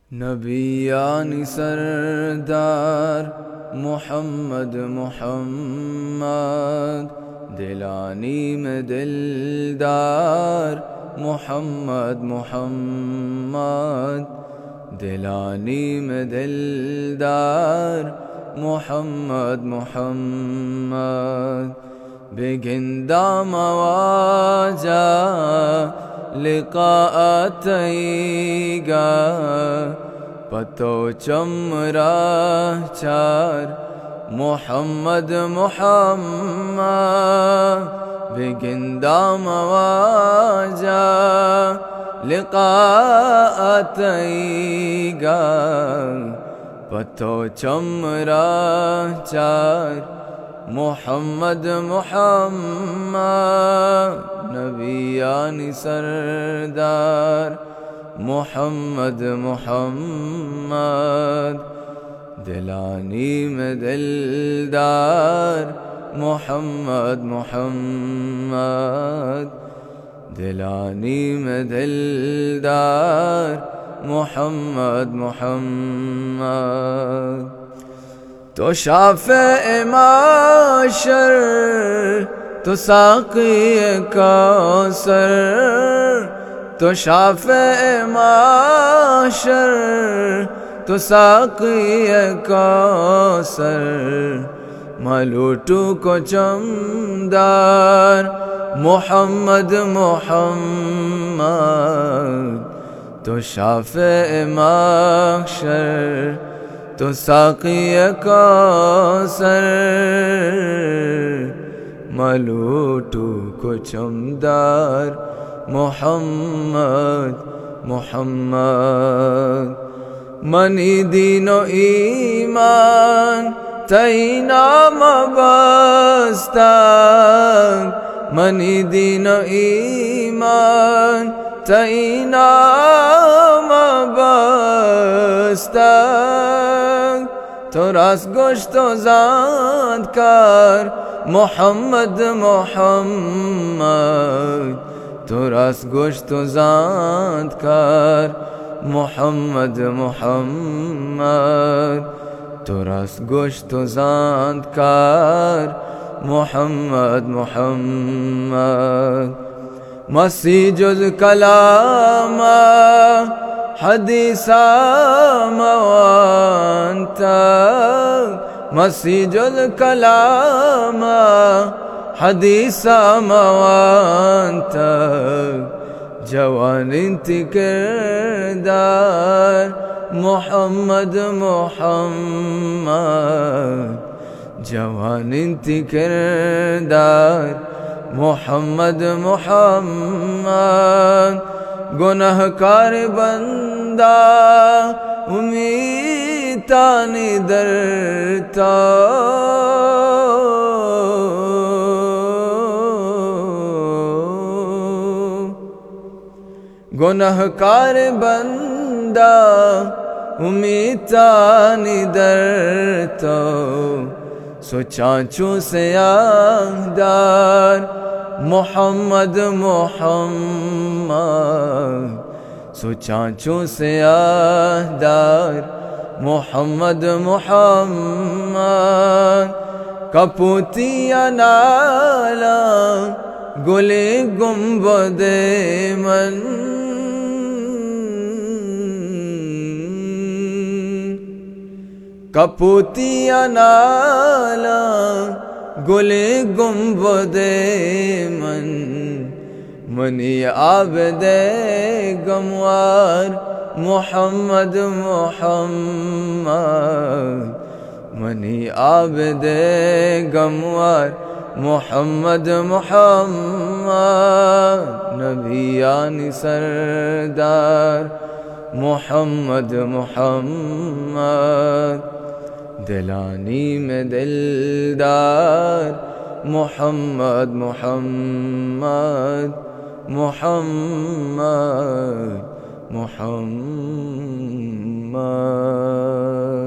नबियानी सरदार मोहम्मद मोहम्मद, दिलानी में दिलदार मोहम्मद मोहम्मद, दिलानी में दिलदार मोहम्मद मोहम्मद। बेगिंदा मवाजा लिका आतईगा, पतो चमरा चार मोहम्मद मोहम्मद। बेगिंदा मवाजा लिका आतईगा, पतो चमरा चार मोहम्मद मोहम्मद। नबियानी सरदार मोहम्मद मोहम्मद, दिलानी में दिलदार मोहम्मद मोहम्मद, दिलानी में दिलदार मोहम्मद मोहम्मद। तो शाफ़े माशर, तो साक़ी कौसर, तो शाफ़े माशर, तो साक़ी कौसर। मलूटू को चमदार मोहम्मद मोहम्मद, तो शाफ़े माशर, तो साक़ी कौसर। मलूटू को चमदार मोहम्मद मोहम्मद। मनी दीनो ईमान तईना मबस्ता, मनी दीनो ईमान तईना मबस्ता। तो रास गोश्तो जानकार मोहम्मद मोहम्मद, तो रास गोश्तो जानकार मोहम्मद मोहम्मद, तो रास गोश्तो जानकार मोहम्मद मोहम्मद। मसीजुल कलामा हदीसा मवांता, मसीजुल कलामा हदीसा मवांता। जवान इंतिकरदार मोहम्मद मोहम्मद, जवान इंतिकरदार मोहम्मद मोहम्मद। गुनहकार बंदा उम्मीद तानी दरता, गुनहकार बंदा उम्मीद तानी दरता। सो चाचू से यादार मोहम्मद मोहम्मद, सो चाचू से यादार मोहम्मद मोहम्मद। कपूतिया नाला गुले गुंबदे मन, कपूतिया नाला गुले गुंबदे मन। मनी आबदे गमवार मोहम्मद मोहम्मद, मनी आबदे गमवार मोहम्मद मोहम्मद। नबियानी सरदार मोहम्मद मोहम्मद, दिलानी में दिलदार मोहम्मद मोहम्मद मोहम्मद मोहम्मद।